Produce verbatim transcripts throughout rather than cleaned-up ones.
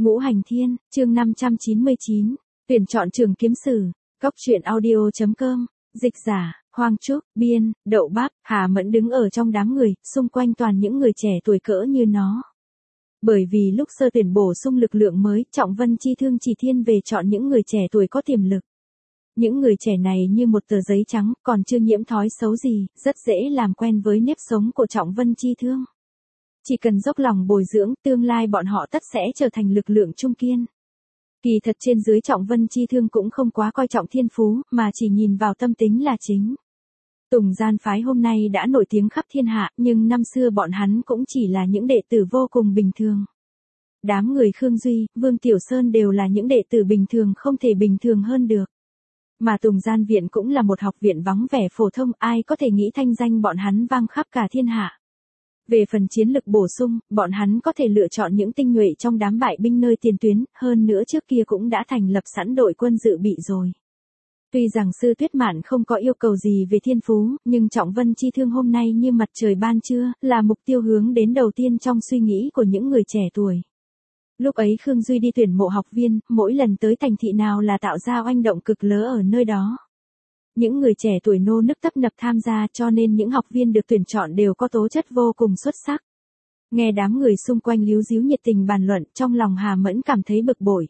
Ngũ Hành Thiên, chương năm trăm chín mươi chín, tuyển chọn trường kiếm sử, góc truyện audio.com, dịch giả, Hoang Trúc, biên, Đậu Bác. Hà Mẫn đứng ở trong đám người, xung quanh toàn những người trẻ tuổi cỡ như nó. Bởi vì lúc sơ tuyển bổ sung lực lượng mới, Trọng Vân Chi Thương chỉ thiên về chọn những người trẻ tuổi có tiềm lực. Những người trẻ này như một tờ giấy trắng, còn chưa nhiễm thói xấu gì, rất dễ làm quen với nếp sống của Trọng Vân Chi Thương. Chỉ cần dốc lòng bồi dưỡng, tương lai bọn họ tất sẽ trở thành lực lượng trung kiên. Kỳ thật trên dưới Trọng Vân Chi Thương cũng không quá coi trọng thiên phú, mà chỉ nhìn vào tâm tính là chính. Tùng Gian phái hôm nay đã nổi tiếng khắp thiên hạ, nhưng năm xưa bọn hắn cũng chỉ là những đệ tử vô cùng bình thường. Đám người Khương Duy, Vương Tiểu Sơn đều là những đệ tử bình thường không thể bình thường hơn được. Mà Tùng Gian Viện cũng là một học viện vắng vẻ phổ thông, ai có thể nghĩ thanh danh bọn hắn vang khắp cả thiên hạ. Về phần chiến lực bổ sung, bọn hắn có thể lựa chọn những tinh nhuệ trong đám bại binh nơi tiền tuyến, hơn nữa trước kia cũng đã thành lập sẵn đội quân dự bị rồi. Tuy rằng Sư Tuyết Mạn không có yêu cầu gì về thiên phú, nhưng Trọng Vân Chi Thương hôm nay như mặt trời ban trưa, là mục tiêu hướng đến đầu tiên trong suy nghĩ của những người trẻ tuổi. Lúc ấy Khương Duy đi tuyển mộ học viên, mỗi lần tới thành thị nào là tạo ra oanh động cực lớn ở nơi đó. Những người trẻ tuổi nô nức tấp nập tham gia, cho nên những học viên được tuyển chọn đều có tố chất vô cùng xuất sắc. Nghe đám người xung quanh líu díu nhiệt tình bàn luận, trong lòng Hà Mẫn cảm thấy bực bội.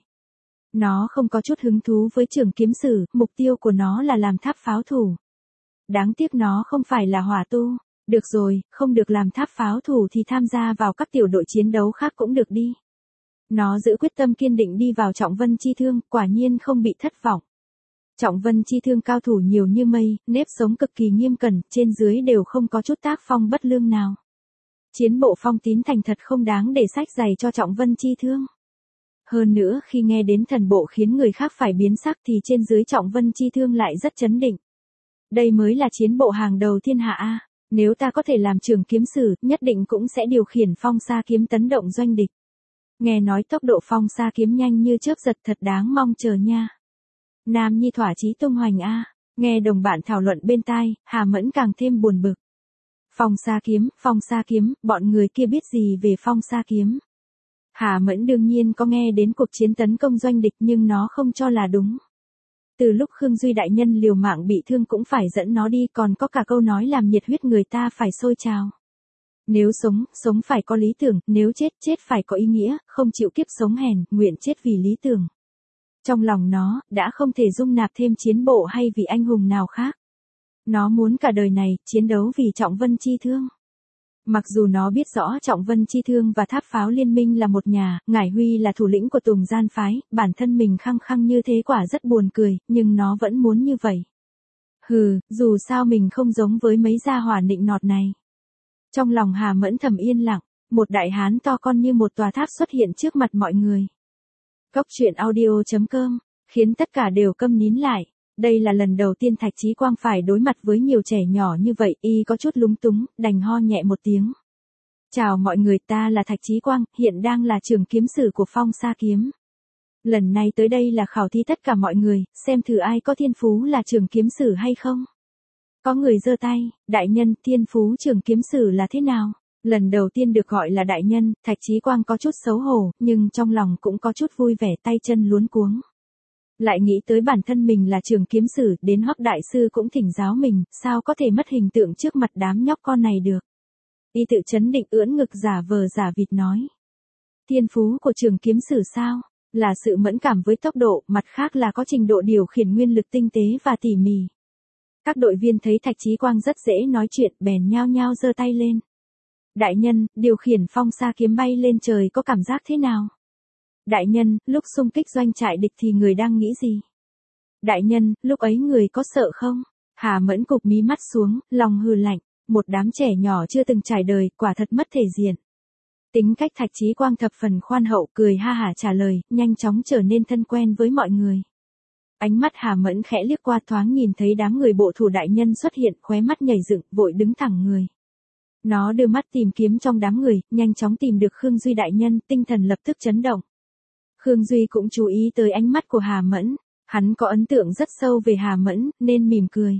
Nó không có chút hứng thú với trường kiếm sử, mục tiêu của nó là làm tháp pháo thủ. Đáng tiếc nó không phải là hỏa tu. Được rồi, không được làm tháp pháo thủ thì tham gia vào các tiểu đội chiến đấu khác cũng được đi. Nó giữ quyết tâm kiên định đi vào Trọng Vân Chi Thương, quả nhiên không bị thất vọng. Trọng Vân Chi Thương cao thủ nhiều như mây, nếp sống cực kỳ nghiêm cẩn, trên dưới đều không có chút tác phong bất lương nào. Chiến bộ phong tín thành thật không đáng để sách giày cho Trọng Vân Chi Thương. Hơn nữa khi nghe đến thần bộ khiến người khác phải biến sắc thì trên dưới Trọng Vân Chi Thương lại rất chấn định. Đây mới là chiến bộ hàng đầu thiên hạ a. Nếu ta có thể làm trường kiếm sử, nhất định cũng sẽ điều khiển phong sa kiếm tấn động doanh địch. Nghe nói tốc độ phong sa kiếm nhanh như chớp giật, thật đáng mong chờ nha. Nam nhi thỏa chí tung hoành a. Nghe đồng bạn thảo luận bên tai, Hà Mẫn càng thêm buồn bực. Phong sa kiếm, phong sa kiếm, bọn người kia biết gì về phong sa kiếm? Hà Mẫn đương nhiên có nghe đến cuộc chiến tấn công doanh địch, nhưng nó không cho là đúng. Từ lúc Khương Duy đại nhân liều mạng bị thương cũng phải dẫn nó đi, còn có cả câu nói làm nhiệt huyết người ta phải sôi trào. Nếu sống, sống phải có lý tưởng, nếu chết, chết phải có ý nghĩa, không chịu kiếp sống hèn, nguyện chết vì lý tưởng. Trong lòng nó, đã không thể dung nạp thêm chiến bộ hay vị anh hùng nào khác. Nó muốn cả đời này, chiến đấu vì Trọng Vân Chi Thương. Mặc dù nó biết rõ Trọng Vân Chi Thương và Tháp Pháo Liên Minh là một nhà, Ngải Huy là thủ lĩnh của Tùng Gian phái, bản thân mình khăng khăng như thế quả rất buồn cười, nhưng nó vẫn muốn như vậy. Hừ, dù sao mình không giống với mấy gia hỏa nịnh nọt này. Trong lòng Hà Mẫn thầm yên lặng, một đại hán to con như một tòa tháp xuất hiện trước mặt mọi người. Góc truyện audio.com, khiến tất cả đều câm nín lại. Đây là lần đầu tiên Thạch Chí Quang phải đối mặt với nhiều trẻ nhỏ như vậy, y có chút lúng túng, đành ho nhẹ một tiếng. Chào mọi người, ta là Thạch Chí Quang, hiện đang là trường kiếm sử của Phong Sa Kiếm. Lần này tới đây là khảo thi tất cả mọi người, xem thử ai có thiên phú là trường kiếm sử hay không. Có người giơ tay, đại nhân, thiên phú trường kiếm sử là thế nào? Lần đầu tiên được gọi là đại nhân, Thạch Chí Quang có chút xấu hổ, nhưng trong lòng cũng có chút vui vẻ, tay chân luống cuống. Lại nghĩ tới bản thân mình là trường kiếm sử, đến Hoắc đại sư cũng thỉnh giáo mình, sao có thể mất hình tượng trước mặt đám nhóc con này được. Y tự chấn định ưỡn ngực giả vờ giả vịt nói. Thiên phú của trường kiếm sử sao? Là sự mẫn cảm với tốc độ, mặt khác là có trình độ điều khiển nguyên lực tinh tế và tỉ mỉ. Các đội viên thấy Thạch Chí Quang rất dễ nói chuyện, bèn nhao nhao giơ tay lên. Đại nhân, điều khiển phong sa kiếm bay lên trời có cảm giác thế nào? Đại nhân, lúc xung kích doanh trại địch thì người đang nghĩ gì? Đại nhân, lúc ấy người có sợ không? Hà Mẫn cụp mí mắt xuống, lòng hừ lạnh, một đám trẻ nhỏ chưa từng trải đời, quả thật mất thể diện. Tính cách Thạch Chí Quang thập phần khoan hậu, cười ha hả trả lời, nhanh chóng trở nên thân quen với mọi người. Ánh mắt Hà Mẫn khẽ liếc qua, thoáng nhìn thấy đám người bộ thủ đại nhân xuất hiện, khóe mắt nhảy dựng, vội đứng thẳng người. Nó đưa mắt tìm kiếm trong đám người, nhanh chóng tìm được Khương Duy đại nhân, tinh thần lập tức chấn động. Khương Duy cũng chú ý tới ánh mắt của Hà Mẫn, hắn có ấn tượng rất sâu về Hà Mẫn, nên mỉm cười.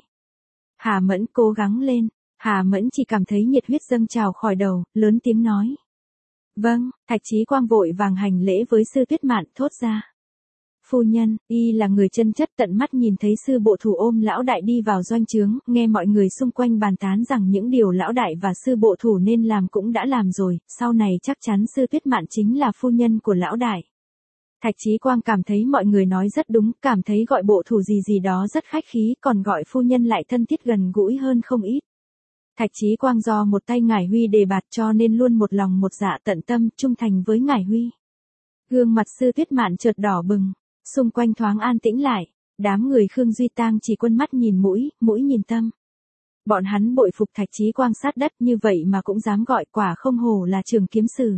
Hà Mẫn cố gắng lên, Hà Mẫn chỉ cảm thấy nhiệt huyết dâng trào khỏi đầu, lớn tiếng nói. Vâng, Thạch Chí Quang vội vàng hành lễ với Sư Tuyết Mạn thốt ra. Phu nhân, y là người chân chất, tận mắt nhìn thấy sư bộ thủ ôm lão đại đi vào doanh trướng, nghe mọi người xung quanh bàn tán rằng những điều lão đại và sư bộ thủ nên làm cũng đã làm rồi, sau này chắc chắn Sư Tuyết Mạn chính là phu nhân của lão đại. Thạch Chí Quang cảm thấy mọi người nói rất đúng, cảm thấy gọi bộ thủ gì gì đó rất khách khí, còn gọi phu nhân lại thân thiết gần gũi hơn không ít. Thạch Chí Quang do một tay Ngải Huy đề bạt cho nên luôn một lòng một dạ tận tâm, trung thành với Ngải Huy. Gương mặt Sư Tuyết Mạn chợt đỏ bừng, xung quanh thoáng an tĩnh lại, đám người Khương Duy Tang chỉ quân mắt nhìn mũi, mũi nhìn tâm. Bọn hắn bội phục Thạch Chí Quang sát đất như vậy mà cũng dám gọi, quả không hổ là Trường Kiếm Sử.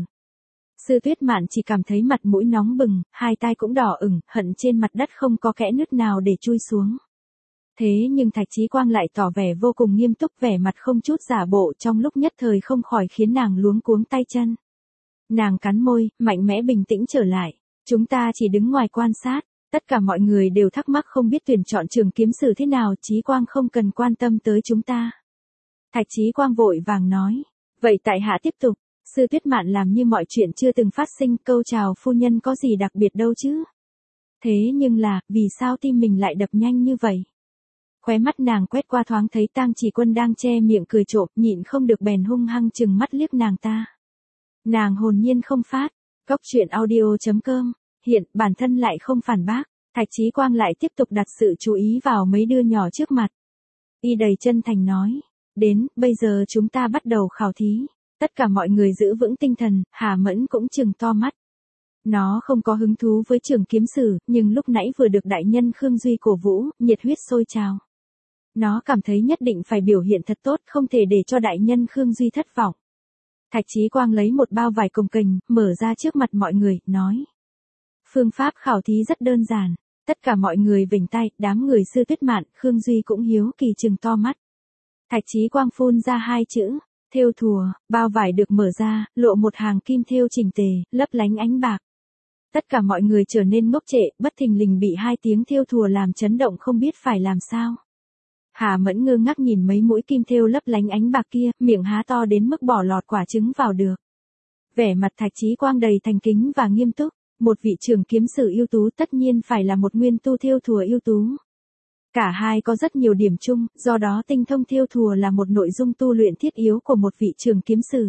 Sư Tuyết Mạn chỉ cảm thấy mặt mũi nóng bừng, hai tai cũng đỏ ửng, hận trên mặt đất không có kẽ nứt nào để chui xuống. Thế nhưng Thạch Chí Quang lại tỏ vẻ vô cùng nghiêm túc, vẻ mặt không chút giả bộ, trong lúc nhất thời không khỏi khiến nàng luống cuống tay chân. Nàng cắn môi, mạnh mẽ bình tĩnh trở lại. Chúng ta chỉ đứng ngoài quan sát, tất cả mọi người đều thắc mắc không biết tuyển chọn Trường Kiếm Sử thế nào, Chí Quang không cần quan tâm tới chúng ta. Thạch Chí Quang vội vàng nói, vậy tại hạ tiếp tục. Sư Tuyết Mạn làm như mọi chuyện chưa từng phát sinh, câu chào phu nhân có gì đặc biệt đâu chứ. Thế nhưng là, vì sao tim mình lại đập nhanh như vậy? Khóe mắt nàng quét qua thoáng thấy Tang Chỉ Quân đang che miệng cười trộm, nhịn không được bèn hung hăng chừng mắt liếc nàng ta. Nàng hồn nhiên không phát, góc truyện audio chấm com, hiện bản thân lại không phản bác, Thạch Chí Quang lại tiếp tục đặt sự chú ý vào mấy đứa nhỏ trước mặt. Y đầy chân thành nói, đến, bây giờ chúng ta bắt đầu khảo thí. Tất cả mọi người giữ vững tinh thần, Hà Mẫn cũng trừng to mắt. Nó không có hứng thú với Trường Kiếm Sử, nhưng lúc nãy vừa được đại nhân Khương Duy cổ vũ, nhiệt huyết sôi trào. Nó cảm thấy nhất định phải biểu hiện thật tốt, không thể để cho đại nhân Khương Duy thất vọng. Thạch Chí Quang lấy một bao vải cồng kềnh, mở ra trước mặt mọi người, nói. Phương pháp khảo thí rất đơn giản. Tất cả mọi người vểnh tay, đám người Sư Tuyết Mạn, Khương Duy cũng hiếu kỳ trừng to mắt. Thạch Chí Quang phun ra hai chữ. Thêu thùa, bao vải được mở ra, lộ một hàng kim thêu chỉnh tề, lấp lánh ánh bạc. Tất cả mọi người trở nên ngốc trệ, bất thình lình bị hai tiếng thêu thùa làm chấn động không biết phải làm sao. Hà Mẫn ngơ ngác nhìn mấy mũi kim thêu lấp lánh ánh bạc kia, miệng há to đến mức bỏ lọt quả trứng vào được. Vẻ mặt Thạch Chí Quang đầy thành kính và nghiêm túc, một vị Trường Kiếm Sử ưu tú tất nhiên phải là một nguyên tu thêu thùa ưu tú. Cả hai có rất nhiều điểm chung, do đó tinh thông thêu thùa là một nội dung tu luyện thiết yếu của một vị Trường Kiếm Sử.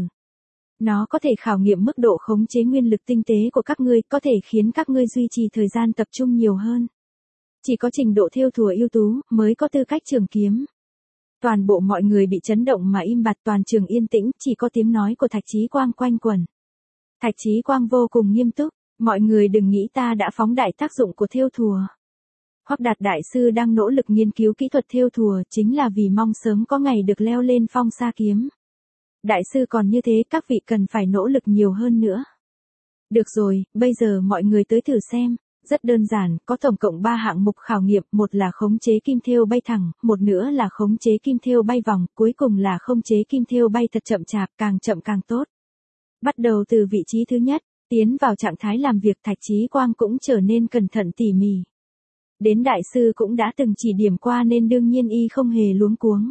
Nó có thể khảo nghiệm mức độ khống chế nguyên lực tinh tế của các ngươi, có thể khiến các ngươi duy trì thời gian tập trung nhiều hơn. Chỉ có trình độ thêu thùa ưu tú mới có tư cách trường kiếm. Toàn bộ mọi người bị chấn động mà im bặt, toàn trường yên tĩnh, chỉ có tiếng nói của Thạch Chí Quang quanh quẩn. Thạch Chí Quang vô cùng nghiêm túc, mọi người đừng nghĩ ta đã phóng đại tác dụng của thêu thùa. Hoắc Đạt đại sư đang nỗ lực nghiên cứu kỹ thuật thêu thùa chính là vì mong sớm có ngày được leo lên phong sa kiếm. Đại sư còn như thế, các vị cần phải nỗ lực nhiều hơn nữa. Được rồi, bây giờ mọi người tới thử xem. Rất đơn giản, có tổng cộng ba hạng mục khảo nghiệm, một là khống chế kim thêu bay thẳng, một nữa là khống chế kim thêu bay vòng, cuối cùng là khống chế kim thêu bay thật chậm chạp, càng chậm càng tốt. Bắt đầu từ vị trí thứ nhất, tiến vào trạng thái làm việc, Thạch Chí Quang cũng trở nên cẩn thận tỉ mỉ. Đến đại sư cũng đã từng chỉ điểm qua nên đương nhiên y không hề luống cuống.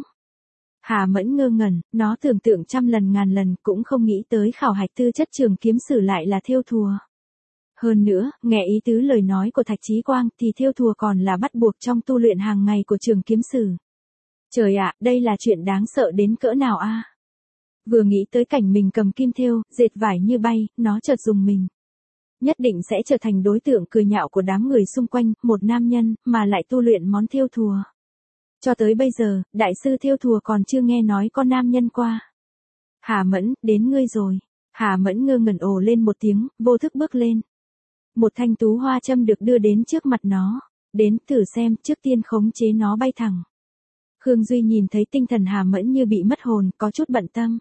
Hà Mẫn ngơ ngẩn, nó tưởng tượng trăm lần ngàn lần cũng không nghĩ tới khảo hạch tư chất Trường Kiếm Sử lại là thêu thùa. Hơn nữa, nghe ý tứ lời nói của Thạch Chí Quang thì thêu thùa còn là bắt buộc trong tu luyện hàng ngày của Trường Kiếm Sử. Trời ạ, đây là chuyện đáng sợ đến cỡ nào a? À? Vừa nghĩ tới cảnh mình cầm kim thêu, dệt vải như bay, nó chợt rùng mình. Nhất định sẽ trở thành đối tượng cười nhạo của đám người xung quanh, một nam nhân mà lại tu luyện món thêu thùa. Cho tới bây giờ, đại sư thêu thùa còn chưa nghe nói có nam nhân qua. Hà Mẫn, đến ngươi rồi. Hà Mẫn ngơ ngẩn ồ lên một tiếng, vô thức bước lên. Một thanh tú hoa châm được đưa đến trước mặt nó. Đến, thử xem, trước tiên khống chế nó bay thẳng. Khương Duy nhìn thấy tinh thần Hà Mẫn như bị mất hồn, có chút bận tâm.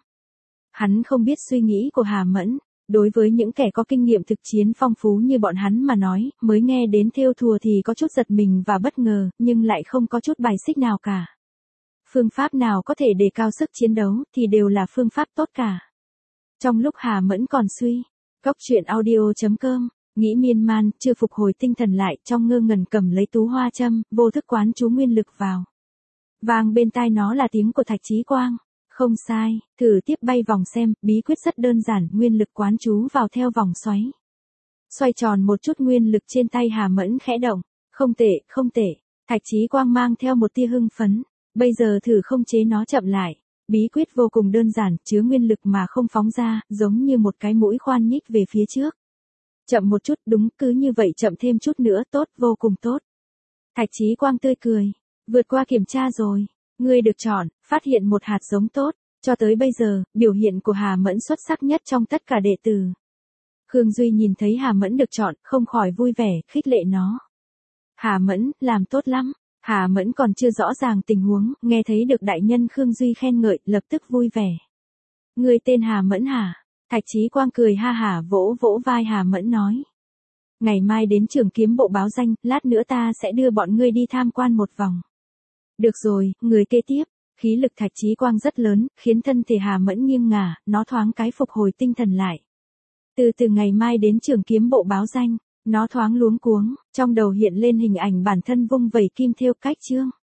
Hắn không biết suy nghĩ của Hà Mẫn. Đối với những kẻ có kinh nghiệm thực chiến phong phú như bọn hắn mà nói, mới nghe đến thêu thùa thì có chút giật mình và bất ngờ, nhưng lại không có chút bài xích nào cả. Phương pháp nào có thể đề cao sức chiến đấu thì đều là phương pháp tốt cả. Trong lúc Hà Mẫn còn suy, góc truyện audio chấm com, nghĩ miên man, chưa phục hồi tinh thần lại, trong ngơ ngẩn cầm lấy tú hoa châm, vô thức quán chú nguyên lực vào. Vang bên tai nó là tiếng của Thạch Chí Quang. Không sai, thử tiếp bay vòng xem, bí quyết rất đơn giản, nguyên lực quán chú vào theo vòng xoáy. Xoay tròn một chút nguyên lực trên tay Hà Mẫn khẽ động. Không tệ, không tệ. Thạch Chí Quang mang theo một tia hưng phấn. Bây giờ thử không chế nó chậm lại. Bí quyết vô cùng đơn giản, chứa nguyên lực mà không phóng ra, giống như một cái mũi khoan nhích về phía trước. Chậm một chút, đúng, cứ như vậy chậm thêm chút nữa, tốt, vô cùng tốt. Thạch Chí Quang tươi cười. Vượt qua kiểm tra rồi. Ngươi được chọn, phát hiện một hạt giống tốt. Cho tới bây giờ, biểu hiện của Hà Mẫn xuất sắc nhất trong tất cả đệ tử. Khương Duy nhìn thấy Hà Mẫn được chọn, không khỏi vui vẻ, khích lệ nó. Hà Mẫn, làm tốt lắm. Hà Mẫn còn chưa rõ ràng tình huống, nghe thấy được đại nhân Khương Duy khen ngợi, lập tức vui vẻ. Ngươi tên Hà Mẫn hả? Thạch Chí Quang cười ha hả vỗ vỗ vai Hà Mẫn nói. Ngày mai đến trường kiếm bộ báo danh, lát nữa ta sẽ đưa bọn ngươi đi tham quan một vòng. Được rồi, người kế tiếp. Khí lực Thạch Chí Quang rất lớn, khiến thân thể Hà Mẫn nghiêng ngả, nó thoáng cái phục hồi tinh thần lại. Từ từ ngày mai đến trường kiếm bộ báo danh, nó thoáng luống cuống, trong đầu hiện lên hình ảnh bản thân vung vẩy kim thêu cách chương.